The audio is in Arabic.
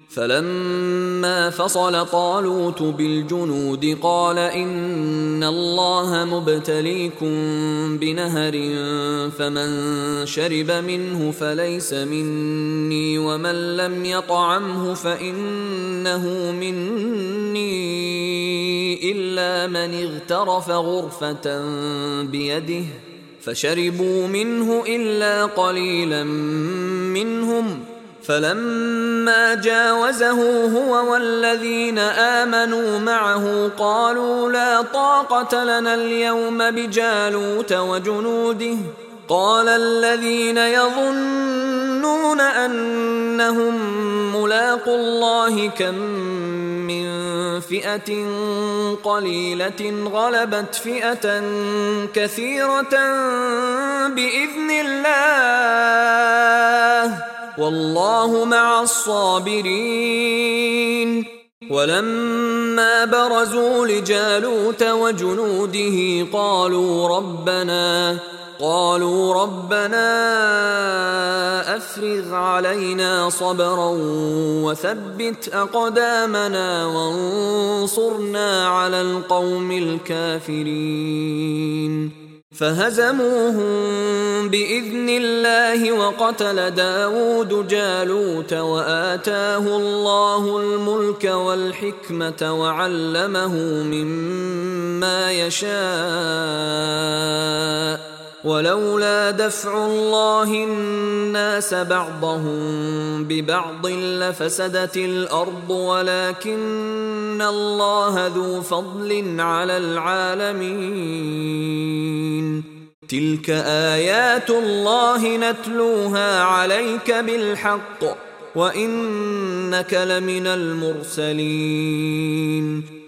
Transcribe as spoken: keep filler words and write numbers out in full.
فلما فصل طالوت بالجنود قال إن الله مبتليكم بنهر فمن شرب منه فليس مني ومن لم يطعمه فإنه مني إلا من اغترف غرفة بيده فشربوا منه إلا قليلا منهم فلما جاوزه هو والذين آمنوا معه قالوا لا طاقة لنا اليوم بجالوت وجنوده قال الذين يظنون أنهم ملاقو الله كم من فئة قليلة غلبت فئة كثيرة بإذن الله والله مع الصابرين. ولما برزوا لجالوت وجنوده قالوا ربنا قالوا ربنا أفرغ علينا صبرا وثبت أقدامنا وانصرنا على القوم الكافرين. فهزموهم بإذن الله وقتل داود جالوت وآتاه الله الملك والحكمة وعلمه مما يشاء ولولا دفع الله الناس بعضهم ببعض لفسدت الأرض ولكن الله ذو فضل على العالمين. تلك آيات الله نتلوها عليك بالحق وإنك لمن المرسلين.